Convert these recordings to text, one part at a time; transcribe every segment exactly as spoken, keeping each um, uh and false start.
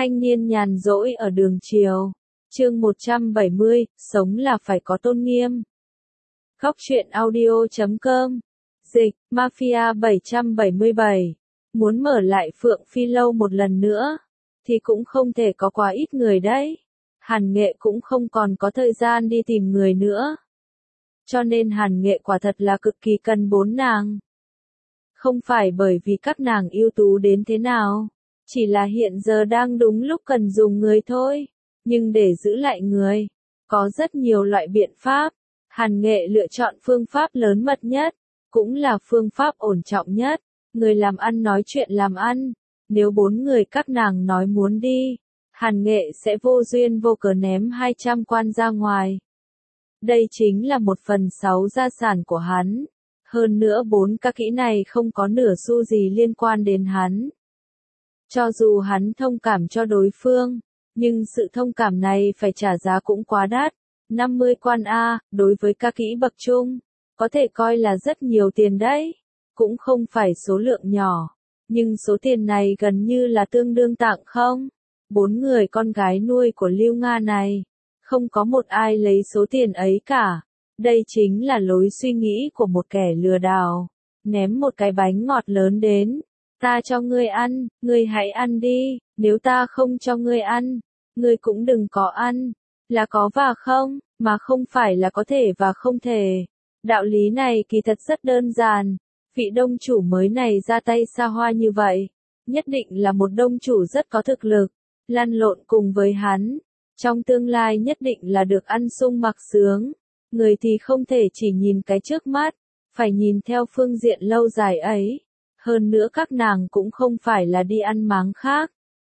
Thanh niên nhàn rỗi ở đường chiều. Chương một trăm bảy mươi, sống là phải có tôn nghiêm. Góc truyện audio chấm com. Dịch, Mafia bảy trăm bảy mươi bảy. Muốn mở lại Phượng Phi Lâu một lần nữa, thì cũng không thể có quá ít người đấy. Hàn Nghệ cũng không còn có thời gian đi tìm người nữa. Cho nên Hàn Nghệ quả thật là cực kỳ cần bốn nàng. Không phải bởi vì các nàng ưu tú đến thế nào, chỉ là hiện giờ đang đúng lúc cần dùng người thôi. Nhưng để giữ lại người, có rất nhiều loại biện pháp. Hàn Nghệ lựa chọn phương pháp lớn mật nhất, cũng là phương pháp ổn trọng nhất. Người làm ăn nói chuyện làm ăn. Nếu bốn người các nàng nói muốn đi, Hàn Nghệ sẽ vô duyên vô cớ ném hai trăm quan ra ngoài. Đây chính là một phần sáu gia sản của hắn. Hơn nữa bốn ca kỹ này không có nửa xu gì liên quan đến hắn. Cho dù hắn thông cảm cho đối phương, nhưng sự thông cảm này phải trả giá cũng quá đắt. năm mươi quan A, đối với ca kỹ bậc trung, có thể coi là rất nhiều tiền đấy. Cũng không phải số lượng nhỏ, nhưng số tiền này gần như là tương đương tặng không. Bốn người con gái nuôi của Lưu Nga này, không có một ai lấy số tiền ấy cả. Đây chính là lối suy nghĩ của một kẻ lừa đảo. Ném một cái bánh ngọt lớn đến, ta cho ngươi ăn, ngươi hãy ăn đi, nếu ta không cho ngươi ăn, ngươi cũng đừng có ăn. Là có và không, mà không phải là có thể và không thể. Đạo lý này kỳ thật rất đơn giản. Vị đông chủ mới này ra tay xa hoa như vậy, nhất định là một đông chủ rất có thực lực. Lăn lộn cùng với hắn, trong tương lai nhất định là được ăn sung mặc sướng. Người thì không thể chỉ nhìn cái trước mắt, phải nhìn theo phương diện lâu dài ấy. Hơn nữa các nàng cũng không phải là đi ăn máng khác,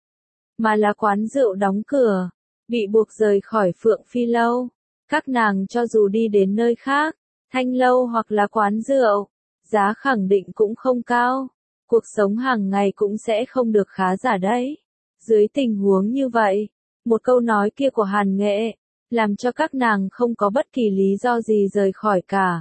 mà là quán rượu đóng cửa, bị buộc rời khỏi Phượng Phi Lâu. Các nàng cho dù đi đến nơi khác, thanh lâu hoặc là quán rượu, giá khẳng định cũng không cao. Cuộc sống hàng ngày cũng sẽ không được khá giả đấy. Dưới tình huống như vậy, một câu nói kia của Hàn Nghệ, làm cho các nàng không có bất kỳ lý do gì rời khỏi cả.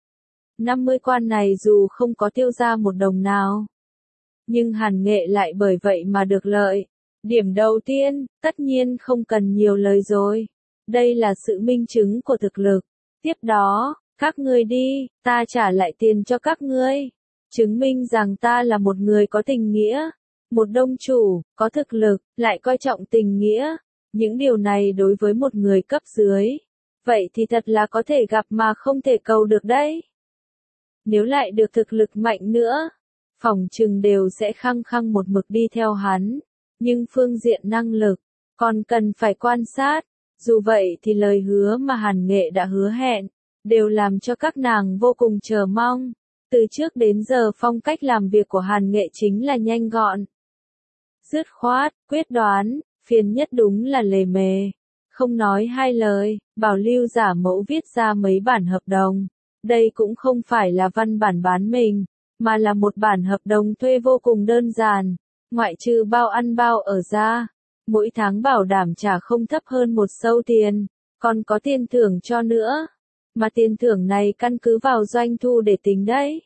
năm mươi quan này dù không có tiêu ra một đồng nào, nhưng Hàn Nghệ lại bởi vậy mà được lợi. Điểm đầu tiên, tất nhiên không cần nhiều lời rồi. Đây là sự minh chứng của thực lực. Tiếp đó, các ngươi đi, ta trả lại tiền cho các ngươi. Chứng minh rằng ta là một người có tình nghĩa. Một đông chủ, có thực lực, lại coi trọng tình nghĩa. Những điều này đối với một người cấp dưới, vậy thì thật là có thể gặp mà không thể cầu được đấy. Nếu lại được thực lực mạnh nữa, phỏng chừng đều sẽ khăng khăng một mực đi theo hắn. Nhưng phương diện năng lực, còn cần phải quan sát. Dù vậy thì lời hứa mà Hàn Nghệ đã hứa hẹn, đều làm cho các nàng vô cùng chờ mong. Từ trước đến giờ phong cách làm việc của Hàn Nghệ chính là nhanh gọn, dứt khoát, quyết đoán. Phiền nhất đúng là lề mề, không nói hai lời, bảo Lưu giả mẫu viết ra mấy bản hợp đồng. Đây cũng không phải là văn bản bán mình, mà là một bản hợp đồng thuê vô cùng đơn giản, ngoại trừ bao ăn bao ở ra. Mỗi tháng bảo đảm trả không thấp hơn một xâu tiền, còn có tiền thưởng cho nữa. Mà tiền thưởng này căn cứ vào doanh thu để tính đấy.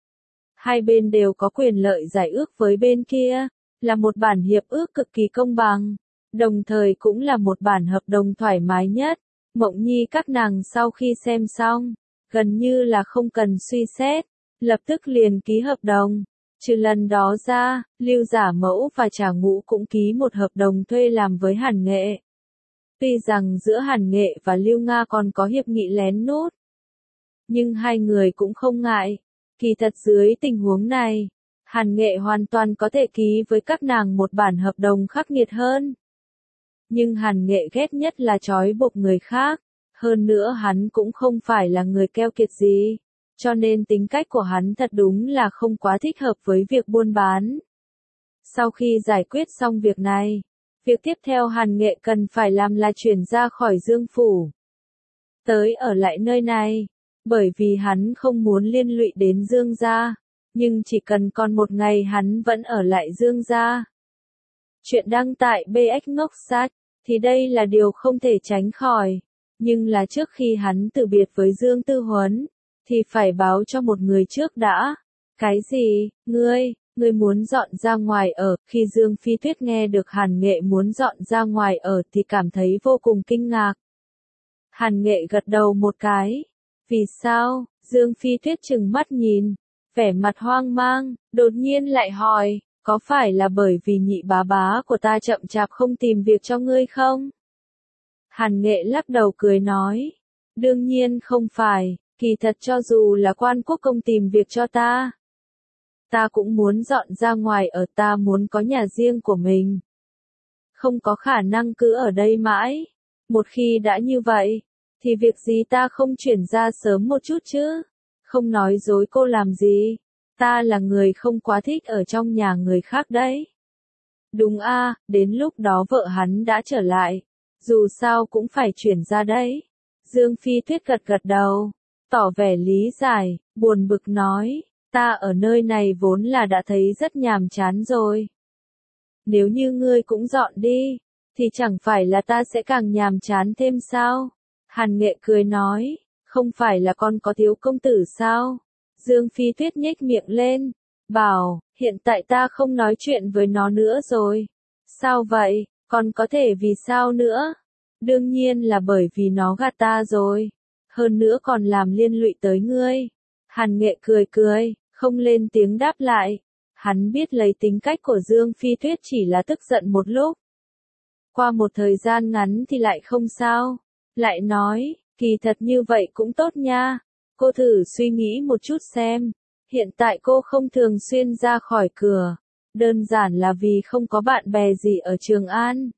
Hai bên đều có quyền lợi giải ước với bên kia, là một bản hiệp ước cực kỳ công bằng. Đồng thời cũng là một bản hợp đồng thoải mái nhất. Mộng Nhi các nàng sau khi xem xong, gần như là không cần suy xét, lập tức liền ký hợp đồng. Trừ lần đó ra, Lưu giả mẫu và Trà Ngũ cũng ký một hợp đồng thuê làm với Hàn Nghệ. Tuy rằng giữa Hàn Nghệ và Lưu Nga còn có hiệp nghị lén nút, nhưng hai người cũng không ngại. Kỳ thật dưới tình huống này, Hàn Nghệ hoàn toàn có thể ký với các nàng một bản hợp đồng khắc nghiệt hơn. Nhưng Hàn Nghệ ghét nhất là trói buộc người khác. Hơn nữa hắn cũng không phải là người keo kiệt gì. Cho nên tính cách của hắn thật đúng là không quá thích hợp với việc buôn bán. Sau khi giải quyết xong việc này, việc tiếp theo Hàn Nghệ cần phải làm là chuyển ra khỏi Dương Phủ, tới ở lại nơi này. Bởi vì hắn không muốn liên lụy đến Dương gia. Nhưng chỉ cần còn một ngày hắn vẫn ở lại Dương gia. Chuyện đăng tại bê ích Ngốc Sát, thì đây là điều không thể tránh khỏi. Nhưng là trước khi hắn từ biệt với Dương Tư Huấn, thì phải báo cho một người trước đã. Cái gì? Ngươi, ngươi muốn dọn ra ngoài ở, khi Dương Phi Tuyết nghe được Hàn Nghệ muốn dọn ra ngoài ở thì cảm thấy vô cùng kinh ngạc. Hàn Nghệ gật đầu một cái. Vì sao? Dương Phi Tuyết trừng mắt nhìn, vẻ mặt hoang mang, đột nhiên lại hỏi, có phải là bởi vì nhị bá bá của ta chậm chạp không tìm việc cho ngươi không? Hàn Nghệ lắc đầu cười nói, đương nhiên không phải, kỳ thật cho dù là Quan Quốc công tìm việc cho ta, ta cũng muốn dọn ra ngoài ở, ta muốn có nhà riêng của mình. Không có khả năng cứ ở đây mãi. Một khi đã như vậy, thì việc gì ta không chuyển ra sớm một chút chứ? Không nói dối cô làm gì? Ta là người không quá thích ở trong nhà người khác đấy. Đúng a, đến lúc đó vợ hắn đã trở lại. Dù sao cũng phải chuyển ra đấy. Dương Phi Tuyết gật gật đầu, tỏ vẻ lý giải, buồn bực nói, ta ở nơi này vốn là đã thấy rất nhàm chán rồi. Nếu như ngươi cũng dọn đi, thì chẳng phải là ta sẽ càng nhàm chán thêm sao? Hàn Nghệ cười nói, không phải là con có thiếu công tử sao? Dương Phi Tuyết nhếch miệng lên, bảo, hiện tại ta không nói chuyện với nó nữa rồi. Sao vậy, còn có thể vì sao nữa? Đương nhiên là bởi vì nó gạt ta rồi. Hơn nữa còn làm liên lụy tới ngươi. Hàn Nghệ cười cười, không lên tiếng đáp lại. Hắn biết lấy tính cách của Dương Phi Tuyết chỉ là tức giận một lúc. Qua một thời gian ngắn thì lại không sao. Lại nói, kỳ thật như vậy cũng tốt nha. Cô thử suy nghĩ một chút xem. Hiện tại cô không thường xuyên ra khỏi cửa. Đơn giản là vì không có bạn bè gì ở Trường An.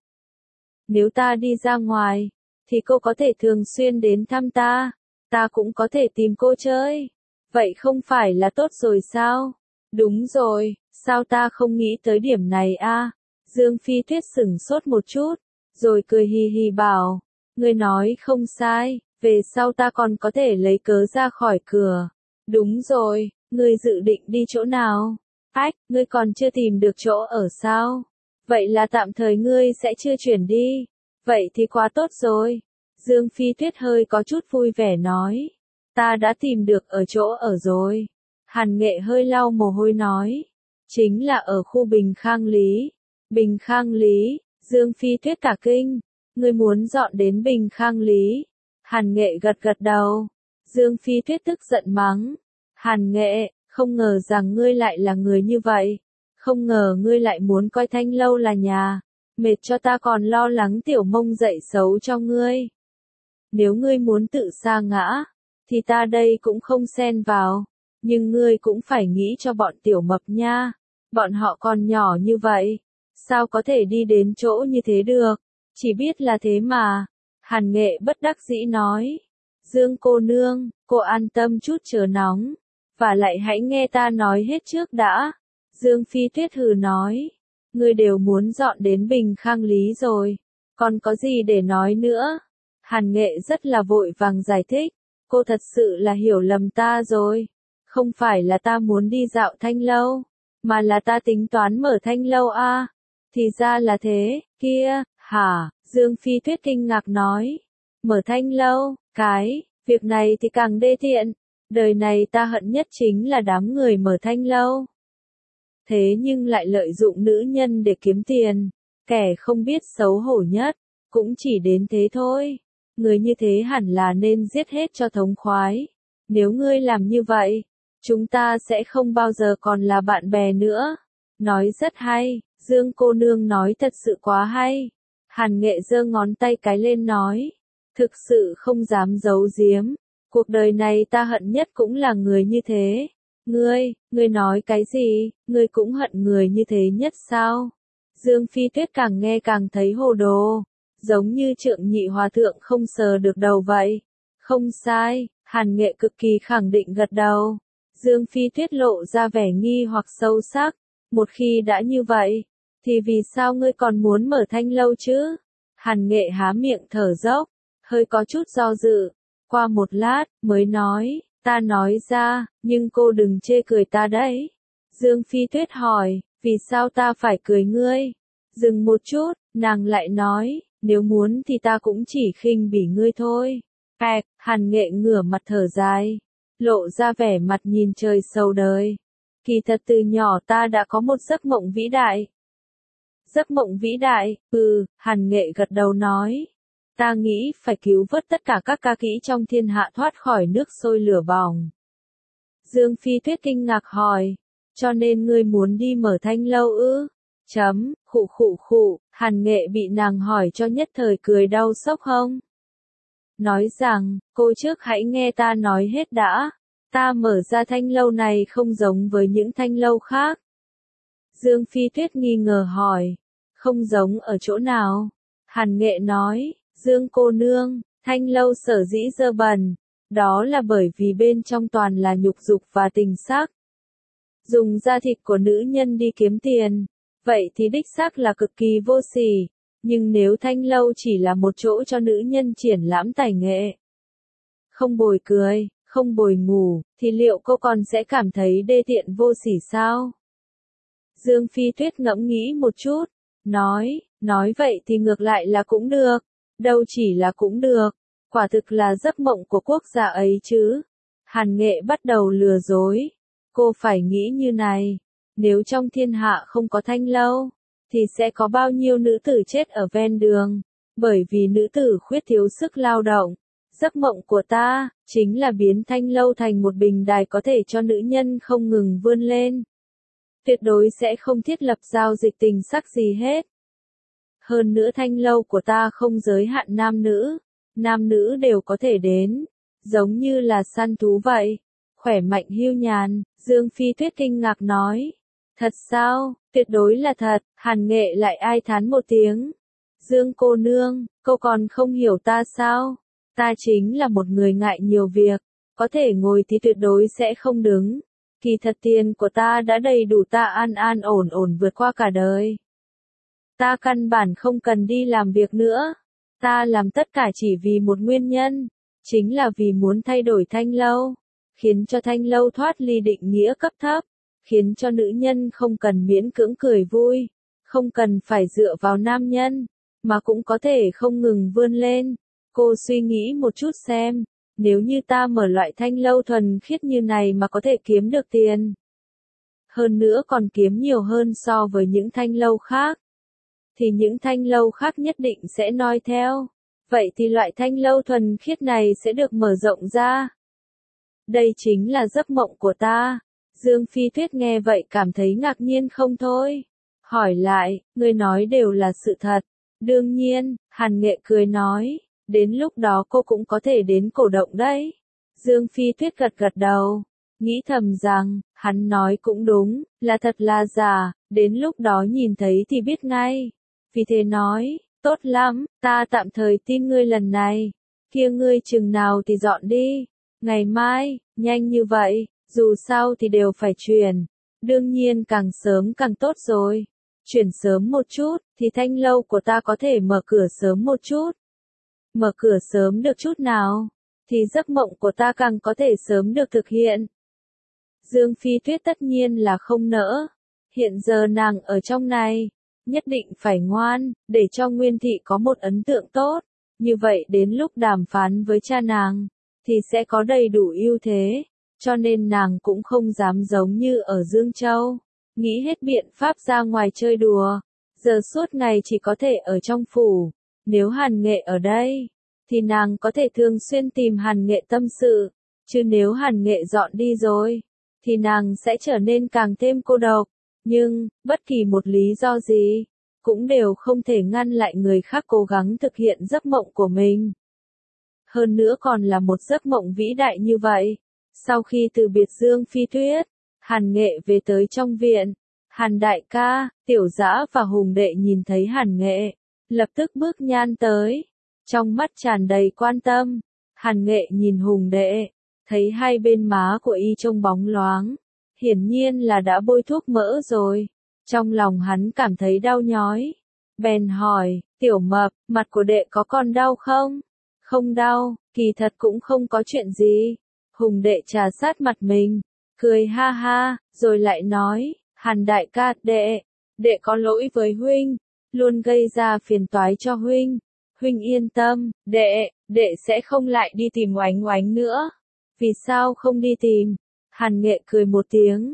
Nếu ta đi ra ngoài, thì cô có thể thường xuyên đến thăm ta. Ta cũng có thể tìm cô chơi. Vậy không phải là tốt rồi sao? Đúng rồi, sao ta không nghĩ tới điểm này a? Dương Phi Tuyết sửng sốt một chút, rồi cười hì hì bảo, ngươi nói không sai, về sau ta còn có thể lấy cớ ra khỏi cửa. Đúng rồi, ngươi dự định đi chỗ nào? Ách, ngươi còn chưa tìm được chỗ ở sao? Vậy là tạm thời ngươi sẽ chưa chuyển đi. Vậy thì quá tốt rồi. Dương Phi Tuyết hơi có chút vui vẻ nói, ta đã tìm được ở chỗ ở rồi. Hàn Nghệ hơi lau mồ hôi nói, chính là ở khu Bình Khang Lý. Bình Khang Lý, Dương Phi Tuyết cả kinh, ngươi muốn dọn đến Bình Khang Lý. Hàn Nghệ gật gật đầu. Dương Phi Tuyết tức giận mắng, Hàn Nghệ, không ngờ rằng ngươi lại là người như vậy. Không ngờ ngươi lại muốn coi Thanh Lâu là nhà. Mệt cho ta còn lo lắng Tiểu Mông dậy xấu cho ngươi. Nếu ngươi muốn tự sa ngã, thì ta đây cũng không xen vào. Nhưng ngươi cũng phải nghĩ cho bọn Tiểu Mập nha. Bọn họ còn nhỏ như vậy. Sao có thể đi đến chỗ như thế được? Chỉ biết là thế mà. Hàn Nghệ bất đắc dĩ nói. Dương cô nương, cô an tâm chút chớ nóng. Và lại hãy nghe ta nói hết trước đã. Dương Phi Tuyết hừ nói. Ngươi đều muốn dọn đến Bình Khang Lý rồi. Còn có gì để nói nữa? Hàn Nghệ rất là vội vàng giải thích. Cô thật sự là hiểu lầm ta rồi. Không phải là ta muốn đi dạo Thanh Lâu, mà là ta tính toán mở Thanh Lâu a. À. Thì ra là thế, kia, hả? Dương Phi Tuyết kinh ngạc nói. Mở Thanh Lâu, cái, việc này thì càng đê tiện. Đời này ta hận nhất chính là đám người mở Thanh Lâu. Thế nhưng lại lợi dụng nữ nhân để kiếm tiền. Kẻ không biết xấu hổ nhất, cũng chỉ đến thế thôi. Người như thế hẳn là nên giết hết cho thống khoái. Nếu ngươi làm như vậy, chúng ta sẽ không bao giờ còn là bạn bè nữa. Nói rất hay, Dương cô nương nói thật sự quá hay. Hàn Nghệ giơ ngón tay cái lên nói. Thực sự không dám giấu giếm. Cuộc đời này ta hận nhất cũng là người như thế. Ngươi, ngươi nói cái gì, ngươi cũng hận người như thế nhất sao? Dương Phi Tuyết càng nghe càng thấy hồ đồ. Giống như Trượng Nhị Hòa Thượng không sờ được đầu vậy. Không sai, Hàn Nghệ cực kỳ khẳng định gật đầu. Dương Phi Tuyết lộ ra vẻ nghi hoặc sâu sắc. Một khi đã như vậy, thì vì sao ngươi còn muốn mở Thanh Lâu chứ? Hàn Nghệ há miệng thở dốc, hơi có chút do dự. Qua một lát, mới nói, ta nói ra, nhưng cô đừng chê cười ta đấy. Dương Phi Tuyết hỏi, vì sao ta phải cười ngươi? Dừng một chút, nàng lại nói, nếu muốn thì ta cũng chỉ khinh bỉ ngươi thôi. Bẹc, Hàn Nghệ ngửa mặt thở dài, lộ ra vẻ mặt nhìn trời sầu đời. Kỳ thật từ nhỏ ta đã có một giấc mộng vĩ đại. Giấc mộng vĩ đại, ừ, Hàn Nghệ gật đầu nói. Ta nghĩ phải cứu vớt tất cả các ca kỹ trong thiên hạ thoát khỏi nước sôi lửa bỏng. Dương Phi Tuyết kinh ngạc hỏi, cho nên ngươi muốn đi mở thanh lâu ư? Chấm, khụ khụ khụ, Hàn Nghệ bị nàng hỏi cho nhất thời cười đau sốc hông. Nói rằng, cô trước hãy nghe ta nói hết đã. Ta mở ra thanh lâu này không giống với những thanh lâu khác. Dương Phi Tuyết nghi ngờ hỏi, không giống ở chỗ nào? Hàn Nghệ nói, Dương cô nương, thanh lâu sở dĩ dơ bẩn, đó là bởi vì bên trong toàn là nhục dục và tình sắc. Dùng da thịt của nữ nhân đi kiếm tiền, vậy thì đích xác là cực kỳ vô sỉ, nhưng nếu thanh lâu chỉ là một chỗ cho nữ nhân triển lãm tài nghệ, không bồi cười, không bồi ngủ, thì liệu cô còn sẽ cảm thấy đê tiện vô sỉ sao? Dương Phi Tuyết ngẫm nghĩ một chút, nói, nói vậy thì ngược lại là cũng được, đâu chỉ là cũng được, quả thực là giấc mộng của quốc gia ấy chứ. Hàn Nghệ bắt đầu lừa dối, cô phải nghĩ như này, nếu trong thiên hạ không có thanh lâu, thì sẽ có bao nhiêu nữ tử chết ở ven đường, bởi vì nữ tử khuyết thiếu sức lao động. Giấc mộng của ta, chính là biến thanh lâu thành một bình đài có thể cho nữ nhân không ngừng vươn lên. Tuyệt đối sẽ không thiết lập giao dịch tình sắc gì hết. Hơn nữa thanh lâu của ta không giới hạn nam nữ, nam nữ đều có thể đến, giống như là săn thú vậy. Khỏe mạnh hưu nhàn, Dương Phi Tuyết kinh ngạc nói. Thật sao, tuyệt đối là thật, Hàn Nghệ lại ai thán một tiếng. Dương cô nương, cô còn không hiểu ta sao? Ta chính là một người ngại nhiều việc, có thể ngồi thì tuyệt đối sẽ không đứng. Kỳ thật tiền của ta đã đầy đủ ta an an ổn ổn vượt qua cả đời. Ta căn bản không cần đi làm việc nữa. Ta làm tất cả chỉ vì một nguyên nhân, chính là vì muốn thay đổi thanh lâu, khiến cho thanh lâu thoát ly định nghĩa cấp thấp, khiến cho nữ nhân không cần miễn cưỡng cười vui, không cần phải dựa vào nam nhân, mà cũng có thể không ngừng vươn lên. Cô suy nghĩ một chút xem, nếu như ta mở loại thanh lâu thuần khiết như này mà có thể kiếm được tiền, hơn nữa còn kiếm nhiều hơn so với những thanh lâu khác, thì những thanh lâu khác nhất định sẽ noi theo. Vậy thì loại thanh lâu thuần khiết này sẽ được mở rộng ra. Đây chính là giấc mộng của ta. Dương Phi Tuyết nghe vậy cảm thấy ngạc nhiên không thôi. Hỏi lại, ngươi nói đều là sự thật. Đương nhiên, Hàn Nghệ cười nói, đến lúc đó cô cũng có thể đến cổ động đấy. Dương Phi Tuyết gật gật đầu, nghĩ thầm rằng, hắn nói cũng đúng, là thật là giả, đến lúc đó nhìn thấy thì biết ngay. Vì thế nói, tốt lắm, ta tạm thời tin ngươi lần này, kia ngươi chừng nào thì dọn đi. Ngày mai, nhanh như vậy, dù sao thì đều phải chuyển. Đương nhiên càng sớm càng tốt rồi. Chuyển sớm một chút, thì thanh lâu của ta có thể mở cửa sớm một chút. Mở cửa sớm được chút nào, thì giấc mộng của ta càng có thể sớm được thực hiện. Dương Phi Tuyết tất nhiên là không nỡ. Hiện giờ nàng ở trong này, nhất định phải ngoan, để cho Nguyên Thị có một ấn tượng tốt. Như vậy đến lúc đàm phán với cha nàng, thì sẽ có đầy đủ ưu thế. Cho nên nàng cũng không dám giống như ở Dương Châu, nghĩ hết biện pháp ra ngoài chơi đùa. Giờ suốt ngày chỉ có thể ở trong phủ. Nếu Hàn Nghệ ở đây, thì nàng có thể thường xuyên tìm Hàn Nghệ tâm sự. Chứ nếu Hàn Nghệ dọn đi rồi, thì nàng sẽ trở nên càng thêm cô độc. Nhưng, bất kỳ một lý do gì, cũng đều không thể ngăn lại người khác cố gắng thực hiện giấc mộng của mình. Hơn nữa còn là một giấc mộng vĩ đại như vậy. Sau khi từ biệt Dương Phi Tuyết, Hàn Nghệ về tới trong viện. Hàn đại ca, Tiểu Dã và Hùng đệ nhìn thấy Hàn Nghệ, lập tức bước nhan tới, trong mắt tràn đầy quan tâm. Hàn Nghệ nhìn Hùng đệ, thấy hai bên má của y trông bóng loáng, hiển nhiên là đã bôi thuốc mỡ rồi. Trong lòng hắn cảm thấy đau nhói, bèn hỏi, Tiểu Mập, mặt của đệ có còn đau không? Không đau, kỳ thật cũng không có chuyện gì. Hùng đệ trà sát mặt mình, cười ha ha, rồi lại nói, Hàn đại ca, đệ, đệ có lỗi với huynh, luôn gây ra phiền toái cho huynh. Huynh yên tâm, đệ, đệ sẽ không lại đi tìm Oánh Oánh nữa. Vì sao không đi tìm? Hàn Nghệ cười một tiếng.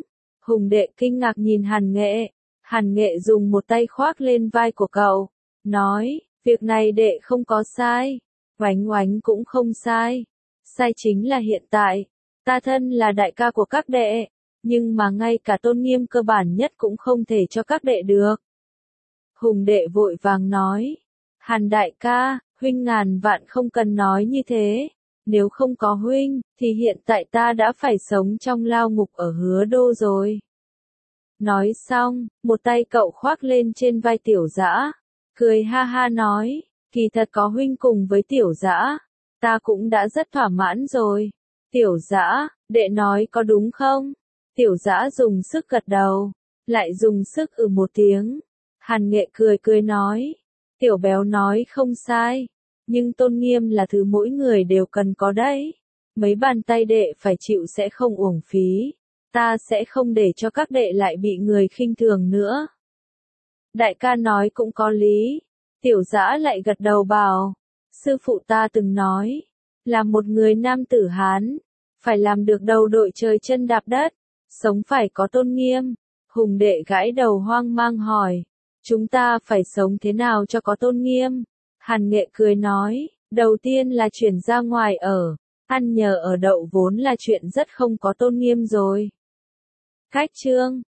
Hùng đệ kinh ngạc nhìn Hàn Nghệ. Hàn Nghệ dùng một tay khoác lên vai của cậu, nói, việc này đệ không có sai, Oánh Oánh cũng không sai. Sai chính là hiện tại, ta thân là đại ca của các đệ, nhưng mà ngay cả tôn nghiêm cơ bản nhất cũng không thể cho các đệ được. Hùng đệ vội vàng nói, Hàn đại ca, huynh ngàn vạn không cần nói như thế, nếu không có huynh, thì hiện tại ta đã phải sống trong lao ngục ở Hứa Đô rồi. Nói xong, một tay cậu khoác lên trên vai Tiểu Dã, cười ha ha nói, kỳ thật có huynh cùng với Tiểu Dã, ta cũng đã rất thỏa mãn rồi. Tiểu Dã, đệ nói có đúng không? Tiểu Dã dùng sức gật đầu, lại dùng sức ừ một tiếng. Hàn Nghệ cười cười nói, Tiểu Béo nói không sai, nhưng tôn nghiêm là thứ mỗi người đều cần có đấy. Mấy bàn tay đệ phải chịu sẽ không uổng phí, ta sẽ không để cho các đệ lại bị người khinh thường nữa. Đại ca nói cũng có lý. Tiểu Dã lại gật đầu bảo, sư phụ ta từng nói, là một người nam tử Hán, phải làm được đầu đội trời chân đạp đất, sống phải có tôn nghiêm. Hùng đệ gãi đầu hoang mang hỏi, chúng ta phải sống thế nào cho có tôn nghiêm? Hàn Nghệ cười nói, đầu tiên là chuyển ra ngoài ở, ăn nhờ ở đậu vốn là chuyện rất không có tôn nghiêm rồi. Cách chương